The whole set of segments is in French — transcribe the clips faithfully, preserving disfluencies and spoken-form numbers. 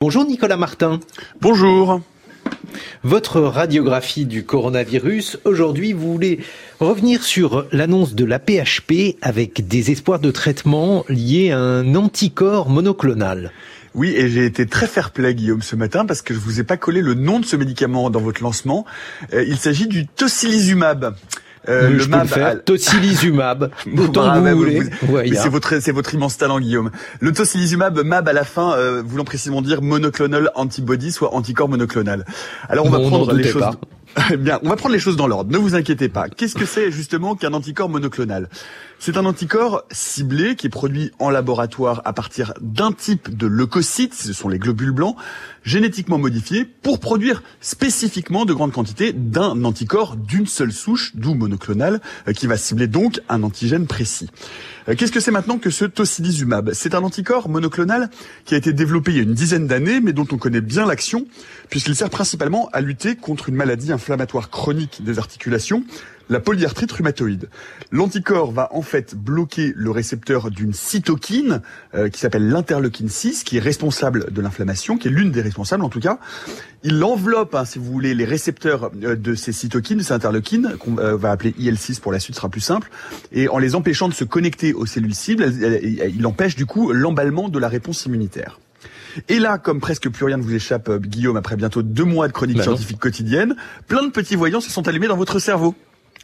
Bonjour Nicolas Martin. Bonjour. Votre radiographie du coronavirus, aujourd'hui vous voulez revenir sur l'annonce de l'A P H P avec des espoirs de traitement liés à un anticorps monoclonal. Oui, et j'ai été très fair-play, Guillaume, ce matin, parce que je vous ai pas collé le nom de ce médicament dans votre lancement. Euh, il s'agit du tocilizumab. Euh, le je mab, peux le faire, à... tocilizumab, autant bah, que vous bah, voulez. Vous, ouais, c'est votre c'est votre immense talent, Guillaume. Le tocilizumab, mab à la fin, euh, voulant précisément dire monoclonal antibody, soit anticorps monoclonal. Alors on va bon, prendre les choses. Bien, on va prendre les choses dans l'ordre. Ne vous inquiétez pas. Qu'est-ce que c'est justement qu'un anticorps monoclonal ? C'est un anticorps ciblé qui est produit en laboratoire à partir d'un type de leucocytes, ce sont les globules blancs, génétiquement modifiés pour produire spécifiquement de grandes quantités d'un anticorps d'une seule souche, d'où monoclonal, qui va cibler donc un antigène précis. Qu'est-ce que c'est maintenant que ce tocilizumab ? C'est un anticorps monoclonal qui a été développé il y a une dizaine d'années, mais dont on connaît bien l'action, puisqu'il sert principalement à lutter contre une maladie inflammatoire chronique des articulations, la polyarthrite rhumatoïde. L'anticorps va en fait bloquer le récepteur d'une cytokine euh, qui s'appelle l'interleukine six, qui est responsable de l'inflammation, qui est l'une des responsables en tout cas. Il enveloppe, hein, si vous voulez, les récepteurs euh, de ces cytokines, de ces interleukines, qu'on euh, va appeler I L six pour la suite, ce sera plus simple, et en les empêchant de se connecter aux cellules cibles, elle, elle, elle, il empêche du coup l'emballement de la réponse immunitaire. Et là, comme presque plus rien ne vous échappe, Guillaume, après bientôt deux mois de chronique bah scientifique quotidienne, plein de petits voyants se sont allumés dans votre cerveau.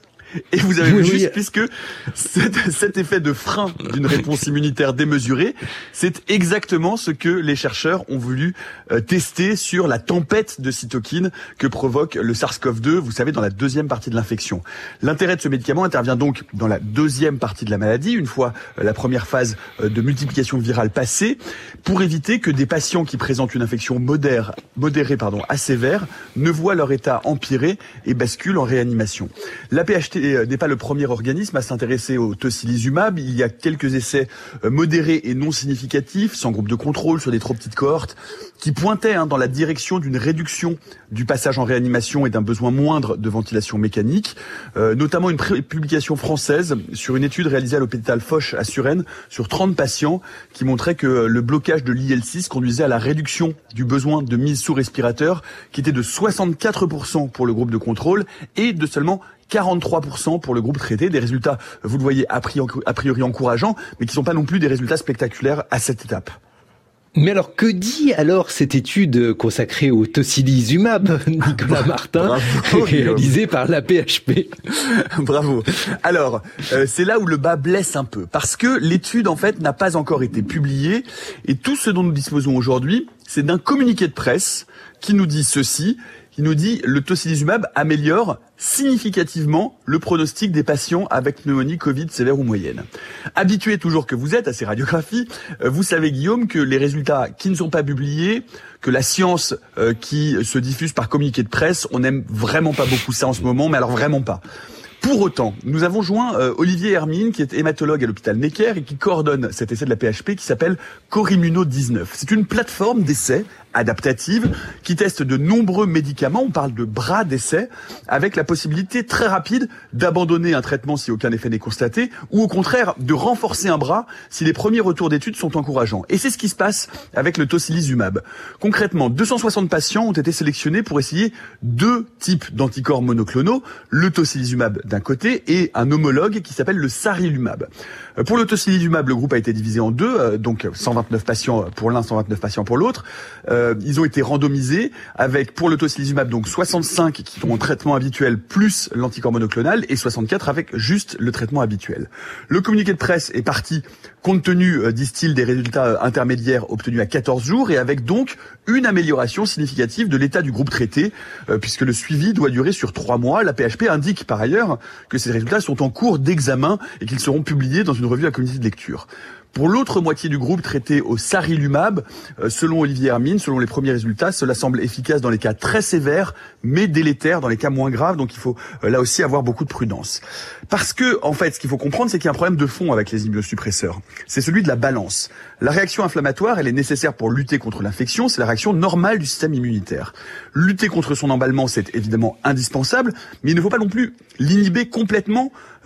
Et vous avez vu oui, juste, oui. puisque cet, cet effet de frein d'une réponse immunitaire démesurée, c'est exactement ce que les chercheurs ont voulu euh, tester sur la tempête de cytokines que provoque le SARS-CoV deux, vous savez, dans la deuxième partie de l'infection. L'intérêt de ce médicament intervient donc dans la deuxième partie de la maladie, une fois euh, la première phase euh, de multiplication virale passée, pour éviter que des patients qui présentent une infection modérée, modérée pardon, à sévère ne voient leur état empirer et basculent en réanimation. L'A P H T n'est pas le premier organisme à s'intéresser au tocilizumab. Il y a quelques essais modérés et non significatifs, sans groupe de contrôle, sur des trop petites cohortes, qui pointaient hein, dans la direction d'une réduction du passage en réanimation et d'un besoin moindre de ventilation mécanique, euh, notamment une publication française sur une étude réalisée à l'hôpital Foch à Suresnes sur trente patients qui montrait que le blocage de l'I L six conduisait à la réduction du besoin de mise sous respirateur, qui était de soixante-quatre pour cent pour le groupe de contrôle et de seulement quarante-trois pour cent pour le groupe traité, des résultats, vous le voyez, a priori encourageants, mais qui ne sont pas non plus des résultats spectaculaires à cette étape. Mais alors, que dit alors cette étude consacrée au tocilizumab, Nicolas Martin, Bravo, réalisée par l'A P H P ? Bravo. Alors, euh, c'est là où le bas blesse un peu, parce que l'étude, en fait, n'a pas encore été publiée, et tout ce dont nous disposons aujourd'hui, c'est d'un communiqué de presse qui nous dit ceci, qui nous dit le tocilizumab améliore significativement le pronostic des patients avec pneumonie Covid sévère ou moyenne. Habitué toujours que vous êtes à ces radiographies, vous savez, Guillaume, que les résultats qui ne sont pas publiés, que la science euh, qui se diffuse par communiqué de presse, on n'aime vraiment pas beaucoup ça en ce moment, mais alors vraiment pas. Pour autant, nous avons joint euh, Olivier Hermine, qui est hématologue à l'hôpital Necker et qui coordonne cet essai de la P H P qui s'appelle Corimmuno dix-neuf. C'est une plateforme d'essai adaptative qui teste de nombreux médicaments. On parle de bras d'essai avec la possibilité très rapide d'abandonner un traitement si aucun effet n'est constaté ou au contraire de renforcer un bras si les premiers retours d'études sont encourageants. Et c'est ce qui se passe avec le tocilizumab. Concrètement, deux cent soixante patients ont été sélectionnés pour essayer deux types d'anticorps monoclonaux, le tocilizumab d'un côté et un homologue qui s'appelle le sarilumab. Pour le tocilizumab, le groupe a été divisé en deux, donc cent vingt-neuf patients pour l'un, cent vingt-neuf patients pour l'autre. Euh, ils ont été randomisés avec, pour le tocilizumab, donc soixante-cinq qui ont un traitement habituel plus l'anticorps monoclonal et soixante-quatre avec juste le traitement habituel. Le communiqué de presse est parti compte tenu, euh, disent-ils, des résultats intermédiaires obtenus à quatorze jours et avec donc une amélioration significative de l'état du groupe traité, euh, puisque le suivi doit durer sur trois mois. La P H P indique par ailleurs que ces résultats sont en cours d'examen et qu'ils seront publiés dans une revue à comité de lecture. Pour l'autre moitié du groupe traité au sarilumab, euh, selon Olivier Hermine, selon les premiers résultats, cela semble efficace dans les cas très sévères, mais délétère dans les cas moins graves. Donc il faut euh, là aussi avoir beaucoup de prudence. Parce que, en fait, ce qu'il faut comprendre, c'est qu'il y a un problème de fond avec les immunosuppresseurs. C'est celui de la balance. La réaction inflammatoire, elle est nécessaire pour lutter contre l'infection. C'est la réaction normale du système immunitaire. Lutter contre son emballement, c'est évidemment indispensable, mais il ne faut pas non plus l'inhiber complètement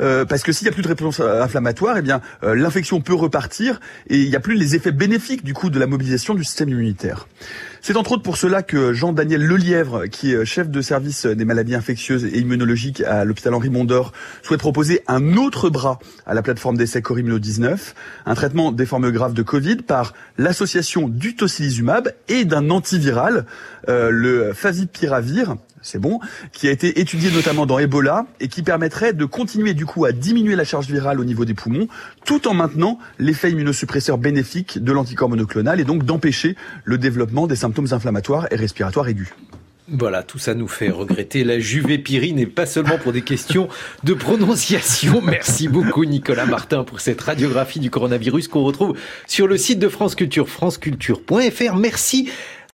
euh, parce que s'il y a plus de réponse inflammatoire, eh bien euh, l'infection peut repartir et il n'y a plus les effets bénéfiques du coup de la mobilisation du système immunitaire. C'est entre autres pour cela que Jean-Daniel Lelièvre, qui est chef de service des maladies infectieuses et immunologiques à l'hôpital Henri Mondor, souhaite proposer un autre bras à la plateforme d'essai Corimno dix-neuf, un traitement des formes graves de Covid par l'association du tocilizumab et d'un antiviral, euh, le favipiravir. C'est bon, qui a été étudié notamment dans Ebola et qui permettrait de continuer du coup à diminuer la charge virale au niveau des poumons tout en maintenant l'effet immunosuppresseur bénéfique de l'anticorps monoclonal et donc d'empêcher le développement des symptômes inflammatoires et respiratoires aigus. Voilà, tout ça nous fait regretter la juvépirine et pas seulement pour des questions de prononciation. Merci beaucoup Nicolas Martin pour cette radiographie du coronavirus qu'on retrouve sur le site de France Culture, franceculture point f r. Merci